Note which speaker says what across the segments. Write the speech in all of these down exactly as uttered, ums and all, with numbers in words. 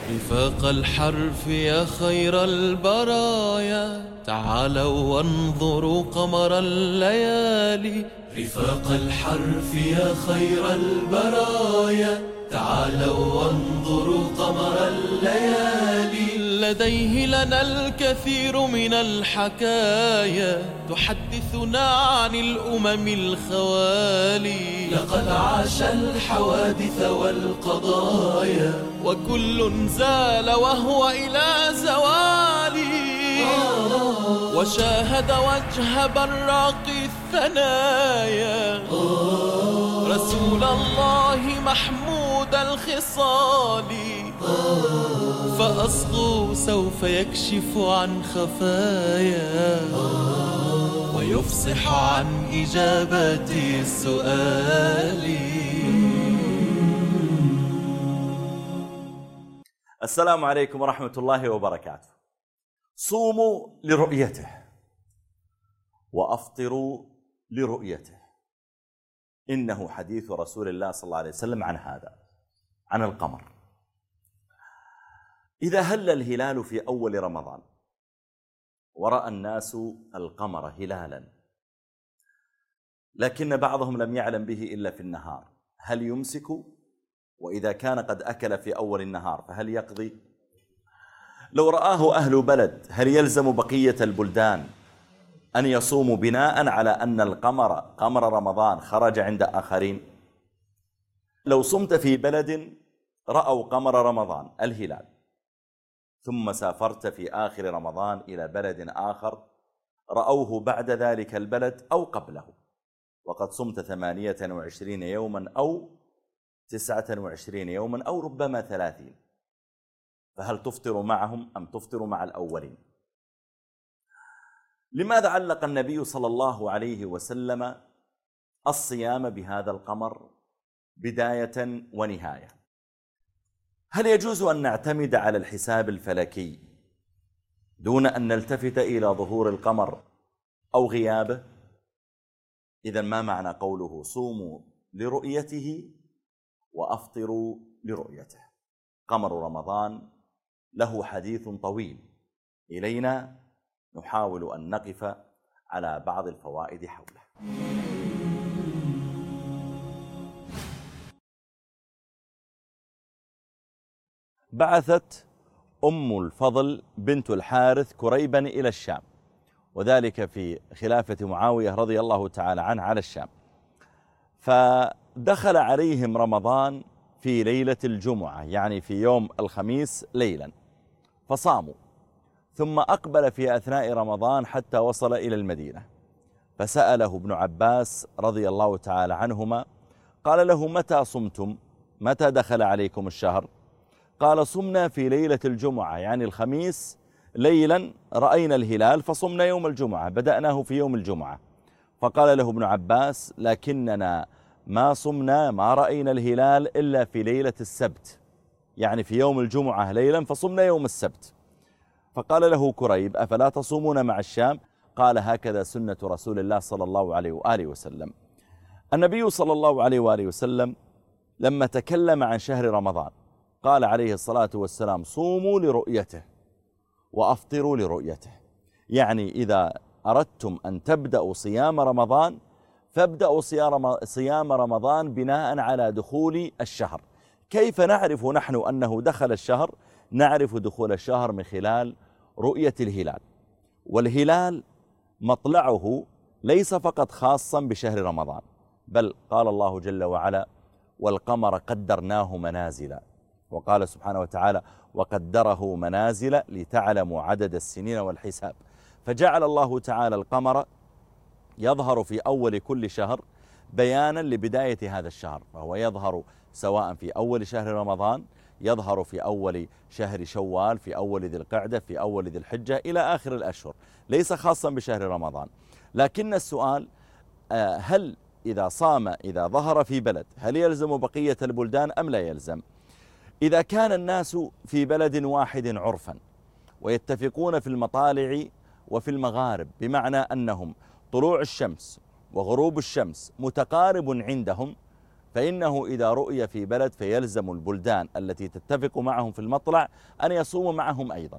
Speaker 1: رفاق الحرف يا خير البرايا، تعالوا وانظروا قمر الليالي. رفاق الحرف يا خير البرايا، تعالوا وانظروا قمر الليالي. لديه لنا الكثير من الحكايا، تحدثنا عن الأمم الخوالي. لقد عاش الحوادث والقضايا، وكل زال وهو إلى زوالي. وشاهد وجه براق الثنايا، رسول الله محمود الخصال. فأصغوا سوف يكشف عن خفايا، ويفصح عن إجابة السؤال.
Speaker 2: السلام عليكم ورحمة الله وبركاته. صوموا لرؤيته وأفطروا لرؤيته، إنه حديث رسول الله صلى الله عليه وسلم عن هذا، عن القمر. إذا هل الهلال في أول رمضان ورأى الناس القمر هلالا، لكن بعضهم لم يعلم به إلا في النهار، هل يمسك؟ وإذا كان قد أكل في أول النهار فهل يقضي؟ لو رآه أهل بلد هل يلزم بقية البلدان أن يصوموا بناء على أن القمر قمر رمضان خرج عند آخرين؟ لو صمت في بلد رأوا قمر رمضان الهلال، ثم سافرت في آخر رمضان إلى بلد آخر رأوه بعد ذلك البلد أو قبله، وقد صمت ثمانية وعشرين يوما أو تسعة وعشرين يوما أو ربما ثلاثين، فهل تفطر معهم أم تفطر مع الأولين؟ لماذا علق النبي صلى الله عليه وسلم الصيام بهذا القمر بداية ونهاية؟ هل يجوز أن نعتمد على الحساب الفلكي دون أن نلتفت إلى ظهور القمر أو غيابه؟ إذن ما معنى قوله صوموا لرؤيته وأفطروا لرؤيته؟ قمر رمضان له حديث طويل، إلينا نحاول أن نقف على بعض الفوائد حوله. بعثت أم الفضل بنت الحارث كريبا إلى الشام، وذلك في خلافة معاوية رضي الله تعالى عنه على الشام. فدخل عليهم رمضان في ليلة الجمعة، يعني في يوم الخميس ليلا، فصاموا، ثم أقبل في أثناء رمضان حتى وصل إلى المدينة، فسأله ابن عباس رضي الله تعالى عنهما، قال له: متى صمتم؟ متى دخل عليكم الشهر؟ قال: صمنا في ليلة الجمعة، يعني الخميس ليلا رأينا الهلال فصمنا يوم الجمعة، بدأناه في يوم الجمعة. فقال له ابن عباس: لكننا ما صمنا ما رأينا الهلال إلا في ليلة السبت، يعني في يوم الجمعة ليلا فصمنا يوم السبت. فقال له كريب: أفلا تصومون مع الشام؟ قال: هكذا سنة رسول الله صلى الله عليه وآله وسلم. النبي صلى الله عليه وآله وسلم لما تكلم عن شهر رمضان قال عليه الصلاة والسلام: صوموا لرؤيته وأفطروا لرؤيته، يعني إذا أردتم أن تبدأوا صيام رمضان فابدأوا صيام رمضان بناء على دخول الشهر. كيف نعرف نحن أنه دخل الشهر؟ نعرف دخول الشهر من خلال رؤية الهلال، والهلال مطلعه ليس فقط خاصا بشهر رمضان، بل قال الله جل وعلا: والقمر قدرناه منازل، وقال سبحانه وتعالى: وقدره منازل لتعلموا عدد السنين والحساب. فجعل الله تعالى القمر يظهر في أول كل شهر بيانا لبداية هذا الشهر، فهو يظهر سواء في أول شهر رمضان، يظهر في أول شهر شوال، في أول ذي القعدة، في أول ذي الحجة، إلى آخر الأشهر، ليس خاصا بشهر رمضان. لكن السؤال: هل إذا صام إذا ظهر في بلد هل يلزم بقية البلدان أم لا يلزم؟ إذا كان الناس في بلد واحد عرفا ويتفقون في المطالع وفي المغارب، بمعنى أنهم طلوع الشمس وغروب الشمس متقارب عندهم، فإنه إذا رؤي في بلد فيلزم البلدان التي تتفق معهم في المطلع أن يصوموا معهم أيضا.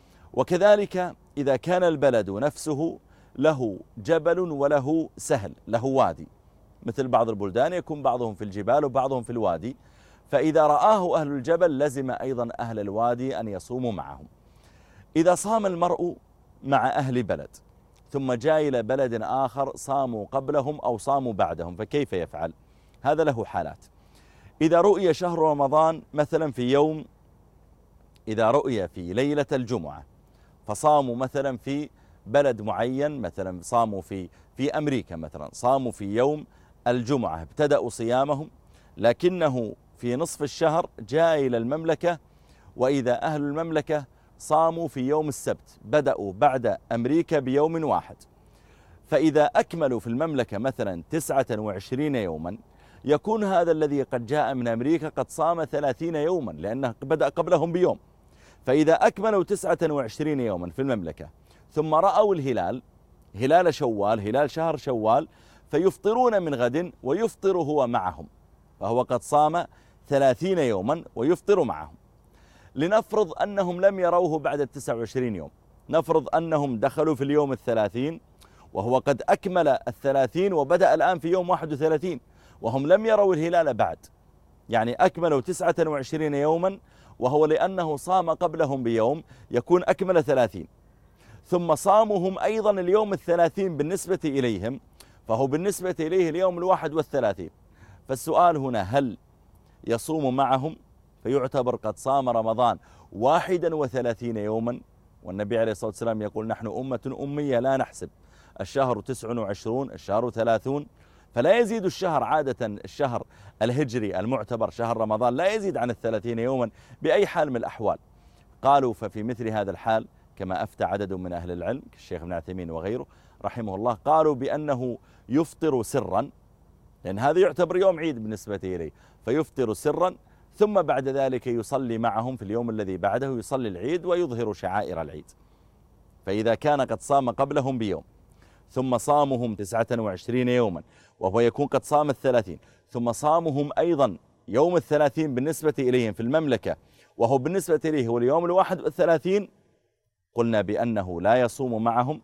Speaker 2: وكذلك إذا كان البلد نفسه له جبل وله سهل، له وادي، مثل بعض البلدان يكون بعضهم في الجبال وبعضهم في الوادي، فإذا رآه أهل الجبل لزم أيضا أهل الوادي أن يصوموا معهم. إذا صام المرء مع أهل بلد ثم جاء إلى بلد آخر صاموا قبلهم أو صاموا بعدهم، فكيف يفعل؟ هذا له حالات. إذا رؤي شهر رمضان مثلا في يوم، إذا رؤي في ليلة الجمعة فصاموا مثلا في بلد معين، مثلا صاموا في في أمريكا مثلا، صاموا في يوم الجمعة ابتدأوا صيامهم، لكنه في نصف الشهر جاء إلى المملكة وإذا أهل المملكة صاموا في يوم السبت، بدأوا بعد أمريكا بيوم واحد، فإذا أكملوا في المملكة مثلا تسعة وعشرين يوما يكون هذا الذي قد جاء من أمريكا قد صام ثلاثين يوما لأنه بدأ قبلهم بيوم. فإذا أكملوا تسعة وعشرين يوما في المملكة ثم رأوا الهلال، هلال شوال، هلال شهر شوال، فيفطرون من غد ويفطر هو معهم، فهو قد صام ثلاثين يوما ويفطر معهم. لنفرض أنهم لم يروه بعد التسعة وعشرين يوم، نفرض أنهم دخلوا في اليوم الثلاثين وهو قد أكمل الثلاثين وبدأ الآن في يوم واحد وثلاثين وهم لم يروا الهلال بعد، يعني أكملوا تسعة وعشرين يوما وهو لأنه صام قبلهم بيوم يكون أكمل ثلاثين، ثم صامهم أيضا اليوم الثلاثين بالنسبة إليهم، فهو بالنسبة إليه اليوم الواحد والثلاثين. فالسؤال هنا هل يصوم معهم فيعتبر قد صام رمضان واحدا وثلاثين يوما؟ والنبي عليه الصلاة والسلام يقول نحن أمة أمية لا نحسب، الشهر تسع وعشرون، الشهر ثلاثون، فلا يزيد الشهر عادة، الشهر الهجري المعتبر شهر رمضان لا يزيد عن الثلاثين يوما بأي حال من الأحوال. قالوا ففي مثل هذا الحال كما أفتى عدد من أهل العلم كالشيخ ابن عثيمين وغيره رحمه الله، قالوا بأنه يفطر سرا، لأن هذا يعتبر يوم عيد بالنسبة إليه، فيفطر سرا ثم بعد ذلك يصلي معهم في اليوم الذي بعده، يصلي العيد ويظهر شعائر العيد. فإذا كان قد صام قبلهم بيوم ثم صامهم تسعة وعشرين يوما وهو يكون قد صام الثلاثين، ثم صامهم أيضا يوم الثلاثين بالنسبة إليهم في المملكة وهو بالنسبة إليه هو اليوم الواحد والثلاثين، قلنا بأنه لا يصوم معهم،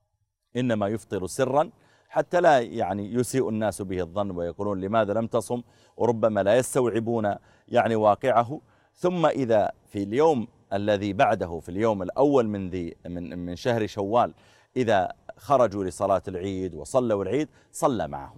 Speaker 2: إنما يفطر سرا حتى لا يعني يسيء الناس به الظن ويقولون لماذا لم تصم، وربما لا يستوعبون يعني واقعه. ثم إذا في اليوم الذي بعده في اليوم الأول من ذي من من شهر شوال إذا خرجوا لصلاة العيد وصلوا العيد صلى معهم.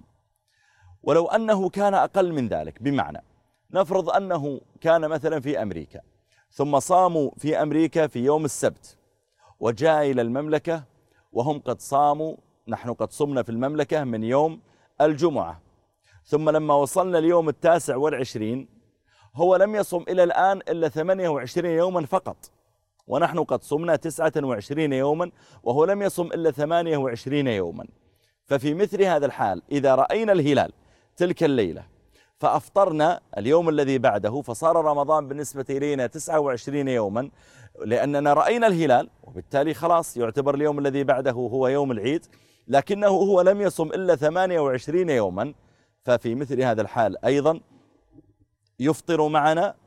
Speaker 2: ولو أنه كان أقل من ذلك، بمعنى نفرض أنه كان مثلا في أمريكا ثم صاموا في أمريكا في يوم السبت وجاء إلى المملكة وهم قد صاموا، نحن قد صمنا في المملكة من يوم الجمعة، ثم لما وصلنا اليوم التاسع والعشرين هو لم يصم إلى الآن إلا ثمانية وعشرين يوما فقط، ونحن قد صمنا تسعة وعشرين يوما وهو لم يصم إلا ثمانية وعشرين يوما. ففي مثل هذا الحال إذا رأينا الهلال تلك الليلة فأفطرنا اليوم الذي بعده فصار رمضان بالنسبة إلينا تسعة وعشرين يوما، لأننا رأينا الهلال وبالتالي خلاص يعتبر اليوم الذي بعده هو يوم العيد، لكنه هو لم يصم إلا ثمانية وعشرين يوما. ففي مثل هذا الحال أيضا يفطر معنا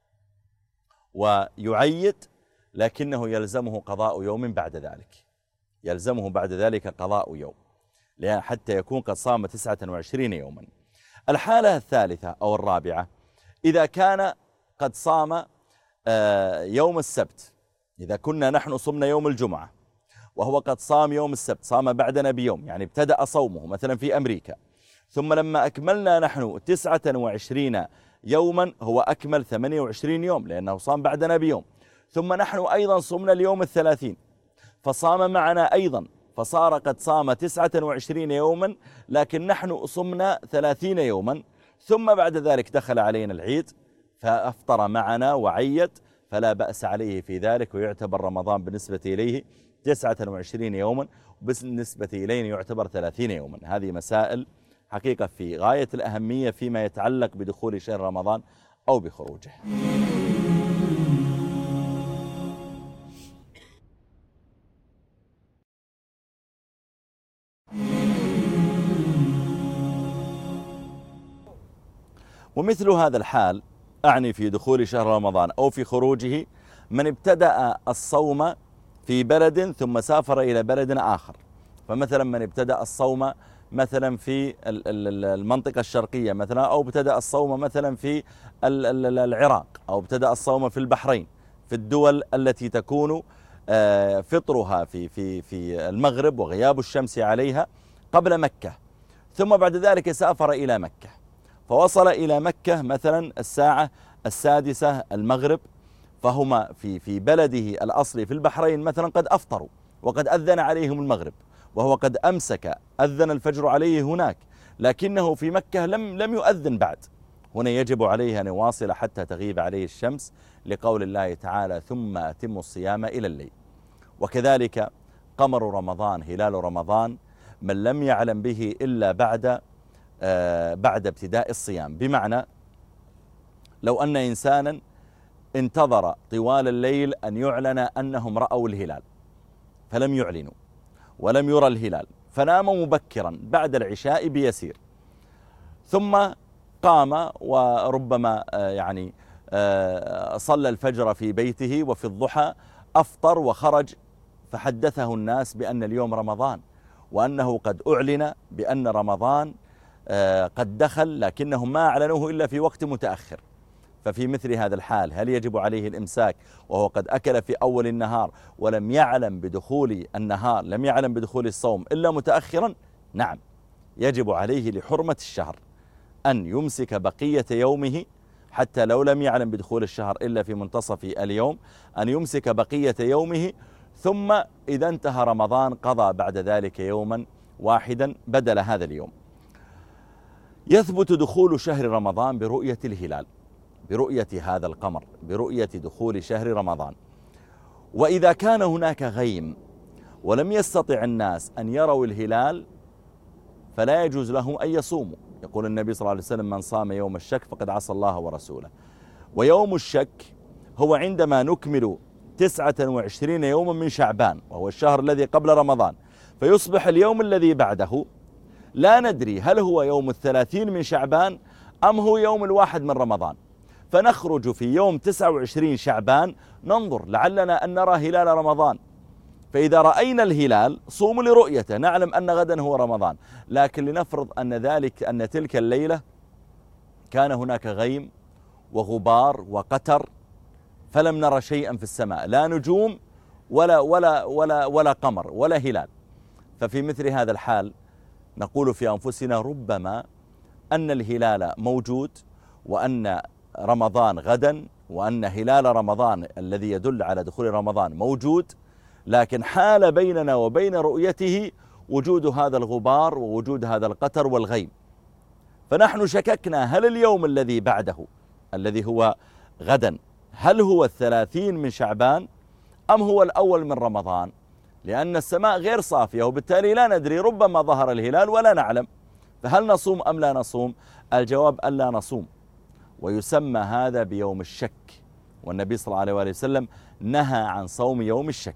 Speaker 2: ويعيد، لكنه يلزمه قضاء يوم بعد ذلك، يلزمه بعد ذلك قضاء يوم لأن حتى يكون قد صام تسعة وعشرين يوما. الحالة الثالثة أو الرابعة إذا كان قد صام يوم السبت، إذا كنا نحن صمنا يوم الجمعة وهو قد صام يوم السبت، صام بعدنا بيوم، يعني ابتدأ صومه مثلا في أمريكا، ثم لما أكملنا نحن تسعة وعشرين يوما هو أكمل ثمانية وعشرين يوم لأنه صام بعدنا بيوم، ثم نحن أيضا صمنا اليوم الثلاثين فصام معنا أيضا فصار قد صام تسعة وعشرين يوما، لكن نحن صمنا ثلاثين يوما، ثم بعد ذلك دخل علينا العيد فأفطر معنا وعيد، فلا بأس عليه في ذلك، ويعتبر رمضان بالنسبة إليه تسعة وعشرين يوما وبالنسبة إلينا يعتبر ثلاثين يوما. هذه مسائل حقيقة في غاية الأهمية فيما يتعلق بدخول شهر رمضان أو بخروجه. ومثل هذا الحال أعني في دخول شهر رمضان أو في خروجه من ابتدأ الصوم في بلد ثم سافر إلى بلد آخر. فمثلا من ابتدأ الصوم مثلا في المنطقة الشرقية مثلا، أو ابتدأ الصوم مثلا في العراق، أو ابتدأ الصوم في البحرين، في الدول التي تكون فطرها في في في المغرب وغياب الشمس عليها قبل مكة، ثم بعد ذلك سافر إلى مكة، فوصل إلى مكة مثلا الساعة السادسة المغرب، فهما في في بلده الأصلي في البحرين مثلا قد أفطروا وقد أذن عليهم المغرب، وهو قد أمسك أذن الفجر عليه هناك، لكنه في مكة لم لم يؤذن بعد. هنا يجب عليه أن يواصل حتى تغيب عليه الشمس، لقول الله تعالى ثم أتموا الصيام إلى الليل. وكذلك قمر رمضان، هلال رمضان، من لم يعلم به إلا بعد آه بعد ابتداء الصيام، بمعنى لو أن إنسانا انتظر طوال الليل أن يعلن أنهم رأوا الهلال فلم يعلنوا ولم يرى الهلال، فنام مبكرا بعد العشاء بيسير، ثم قام وربما يعني صلى الفجر في بيته، وفي الضحى أفطر وخرج، فحدثه الناس بأن اليوم رمضان، وأنه قد أعلن بأن رمضان قد دخل، لكنهم ما أعلنوه إلا في وقت متأخر. ففي مثل هذا الحال هل يجب عليه الإمساك وهو قد أكل في أول النهار ولم يعلم بدخول النهار، لم يعلم بدخول الصوم إلا متأخرا؟ نعم، يجب عليه لحرمة الشهر أن يمسك بقية يومه، حتى لو لم يعلم بدخول الشهر إلا في منتصف اليوم، أن يمسك بقية يومه، ثم إذا انتهى رمضان قضى بعد ذلك يوما واحدا بدل هذا اليوم. يثبت دخول شهر رمضان برؤية الهلال، برؤية هذا القمر، برؤية دخول شهر رمضان. وإذا كان هناك غيم ولم يستطع الناس أن يروا الهلال فلا يجوز لهم أن يصوموا. يقول النبي صلى الله عليه وسلم من صام يوم الشك فقد عصى الله ورسوله. ويوم الشك هو عندما نكمل تسعة وعشرين يوما من شعبان، وهو الشهر الذي قبل رمضان، فيصبح اليوم الذي بعده لا ندري هل هو يوم الثلاثين من شعبان أم هو يوم الواحد من رمضان، فنخرج في يوم تسعة وعشرين شعبان ننظر لعلنا أن نرى هلال رمضان، فإذا رأينا الهلال صوموا لرؤيته، نعلم أن غدا هو رمضان. لكن لنفرض أن ذلك أن تلك الليلة كان هناك غيم وغبار وقتر، فلم نرى شيئا في السماء، لا نجوم ولا ولا ولا ولا قمر ولا هلال، ففي مثل هذا الحال نقول في أنفسنا ربما أن الهلال موجود، وأن رمضان غدا، وأن هلال رمضان الذي يدل على دخول رمضان موجود، لكن حال بيننا وبين رؤيته وجود هذا الغبار ووجود هذا القتر والغيم، فنحن شككنا هل اليوم الذي بعده الذي هو غدا هل هو الثلاثين من شعبان أم هو الأول من رمضان، لأن السماء غير صافية، وبالتالي لا ندري، ربما ظهر الهلال ولا نعلم، فهل نصوم أم لا نصوم؟ الجواب ألا نصوم، ويسمى هذا بيوم الشك، والنبي صلى الله عليه وآله وسلم نهى عن صوم يوم الشك.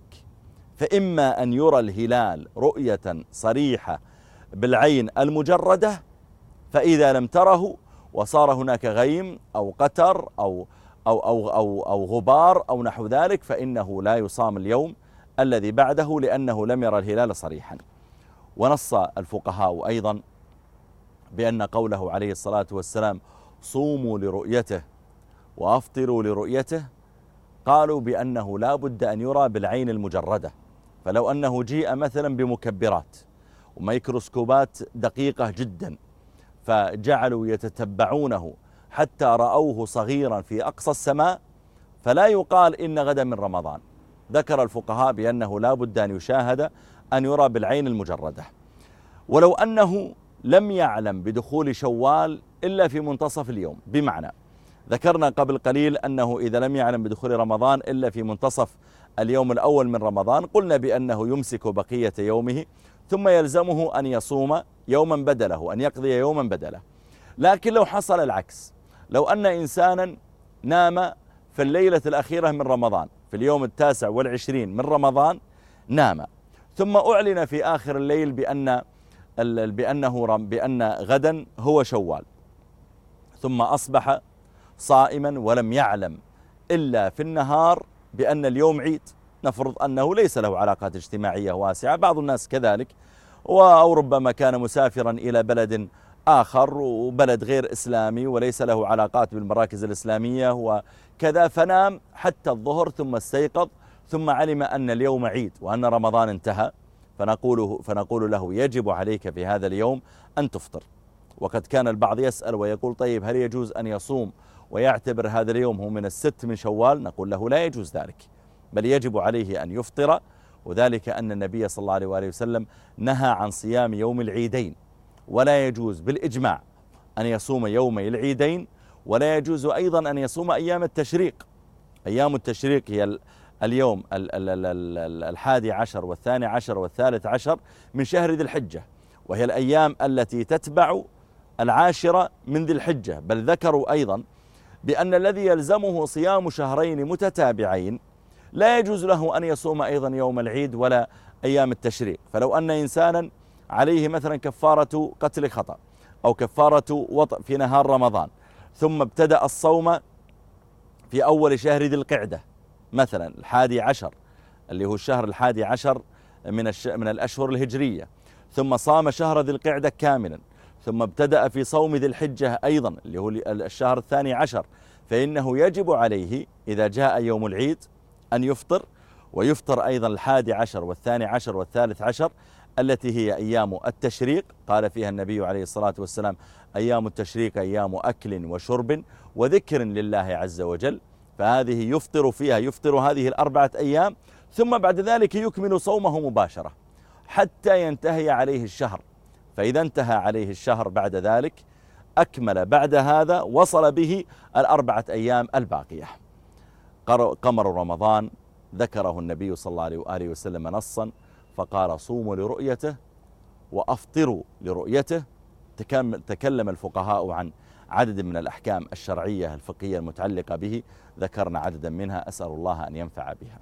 Speaker 2: فإما أن يرى الهلال رؤية صريحة بالعين المجردة، فإذا لم تره وصار هناك غيم أو قتر أو, أو, أو, أو, أو غبار أو نحو ذلك، فإنه لا يصام اليوم الذي بعده، لأنه لم يرى الهلال صريحا. ونص الفقهاء أيضا بأن قوله عليه الصلاة والسلام صوموا لرؤيته وأفطروا لرؤيته، قالوا بأنه لا بد أن يرى بالعين المجردة، فلو أنه جيء مثلا بمكبرات وميكروسكوبات دقيقة جدا فجعلوا يتتبعونه حتى رأوه صغيرا في أقصى السماء، فلا يقال إن غدا من رمضان. ذكر الفقهاء بأنه لا بد أن يشاهد أن يرى بالعين المجردة. ولو أنه لم يعلم بدخول شوال إلا في منتصف اليوم، بمعنى ذكرنا قبل قليل أنه إذا لم يعلم بدخول رمضان إلا في منتصف اليوم الأول من رمضان، قلنا بأنه يمسك بقية يومه ثم يلزمه أن يصوم يوما بدله، أن يقضي يوما بدله. لكن لو حصل العكس، لو أن إنسانا نام في الليلة الأخيرة من رمضان، في اليوم التاسع والعشرين من رمضان نام، ثم أعلن في آخر الليل بأن بأنه بأن غدا هو شوال، ثم أصبح صائما ولم يعلم إلا في النهار بأن اليوم عيد، نفرض أنه ليس له علاقات اجتماعية واسعة، بعض الناس كذلك، أو ربما كان مسافرا إلى بلد آخر وبلد غير إسلامي وليس له علاقات بالمراكز الإسلامية وكذا، فنام حتى الظهر ثم استيقظ ثم علم أن اليوم عيد وأن رمضان انتهى، فنقول, فنقول له يجب عليك في هذا اليوم أن تفطر. وقد كان البعض يسأل ويقول طيب هل يجوز أن يصوم ويعتبر هذا اليوم هو من الست من شوال؟ نقول له لا يجوز ذلك، بل يجب عليه أن يفطر، وذلك أن النبي صلى الله عليه وآله وسلم نهى عن صيام يوم العيدين، ولا يجوز بالإجماع أن يصوم يومي العيدين، ولا يجوز أيضا أن يصوم أيام التشريق. أيام التشريق هي اليوم الحادي عشر والثاني عشر والثالث عشر من شهر ذي الحجة، وهي الأيام التي تتبع العاشرة من ذي الحجة. بل ذكروا أيضا بأن الذي يلزمه صيام شهرين متتابعين لا يجوز له أن يصوم أيضا يوم العيد ولا أيام التشريق. فلو أن إنسانا عليه مثلا كفارة قتل خطأ أو كفارة وطأ في نهار رمضان، ثم ابتدأ الصوم في أول شهر ذي القعدة مثلا الحادي عشر اللي هو الشهر الحادي عشر من, الش... من الأشهر الهجرية، ثم صام شهر ذي القعدة كاملا، ثم ابتدأ في صوم ذي الحجة أيضا اللي هو الشهر الثاني عشر، فإنه يجب عليه إذا جاء يوم العيد أن يفطر، ويفطر أيضا الحادي عشر والثاني عشر والثالث عشر التي هي أيام التشريق. قال فيها النبي عليه الصلاة والسلام أيام التشريق أيام أكل وشرب وذكر لله عز وجل، فهذه يفطر فيها يفطر هذه الأربعة أيام، ثم بعد ذلك يكمل صومه مباشرة حتى ينتهي عليه الشهر. فإذا انتهى عليه الشهر بعد ذلك أكمل بعد هذا، وصل به الأربعة أيام الباقية. قمر رمضان ذكره النبي صلى الله عليه وآله وسلم نصا فقال صوموا لرؤيته وأفطروا لرؤيته. تكلم الفقهاء عن عدد من الأحكام الشرعية الفقهية المتعلقة به، ذكرنا عددا منها، أسأل الله أن ينفع بها.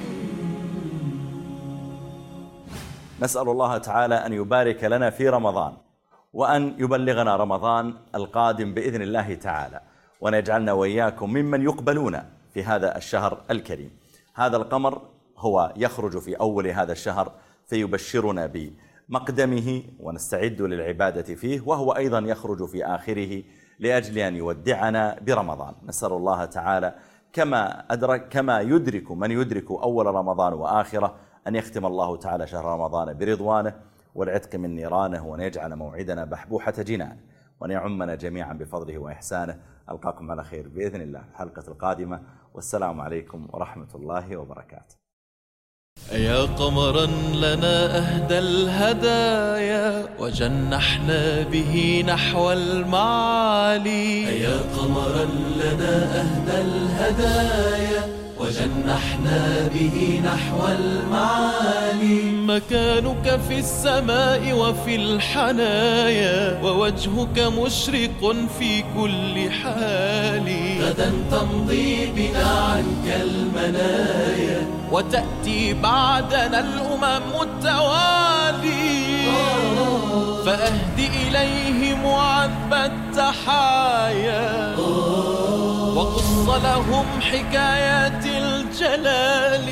Speaker 2: نسأل الله تعالى أن يبارك لنا في رمضان، وأن يبلغنا رمضان القادم بإذن الله تعالى، وأن يجعلنا وإياكم ممن يقبلون في هذا الشهر الكريم. هذا القمر هو يخرج في أول هذا الشهر فيبشرنا بمقدمه ونستعد للعبادة فيه، وهو أيضا يخرج في آخره لأجل أن يودعنا برمضان. نسأل الله تعالى كما أدرك كما يدرك من يدرك أول رمضان وآخره أن يختم الله تعالى شهر رمضان برضوانه والعتق من نيرانه، وأن يجعل موعدنا بحبوحة جنانه، وأن يعمنا جميعا بفضله وإحسانه. ألقاكم على خير بإذن الله في الحلقة القادمة، والسلام عليكم ورحمة الله وبركاته.
Speaker 1: يا قمرا لنا أهدى الهدايا وجنحنا به نحو المعالي. يا قمرا لنا أهدى الهدايا وجنحنا به نحو المعالي. مكانك في السماء وفي الحنايا، ووجهك مشرق في كل حال. غدا تمضي بنا عنك المنايا، وتأتي بعدنا الأمم التوالي. فأهدي إليهم عذب التحايا، وقص لهم حكايات الجلال.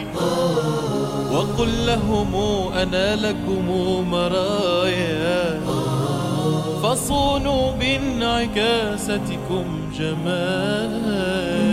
Speaker 1: وقل لهم أنا لكم مرايا، فصونوا بانعكاستكم جمال.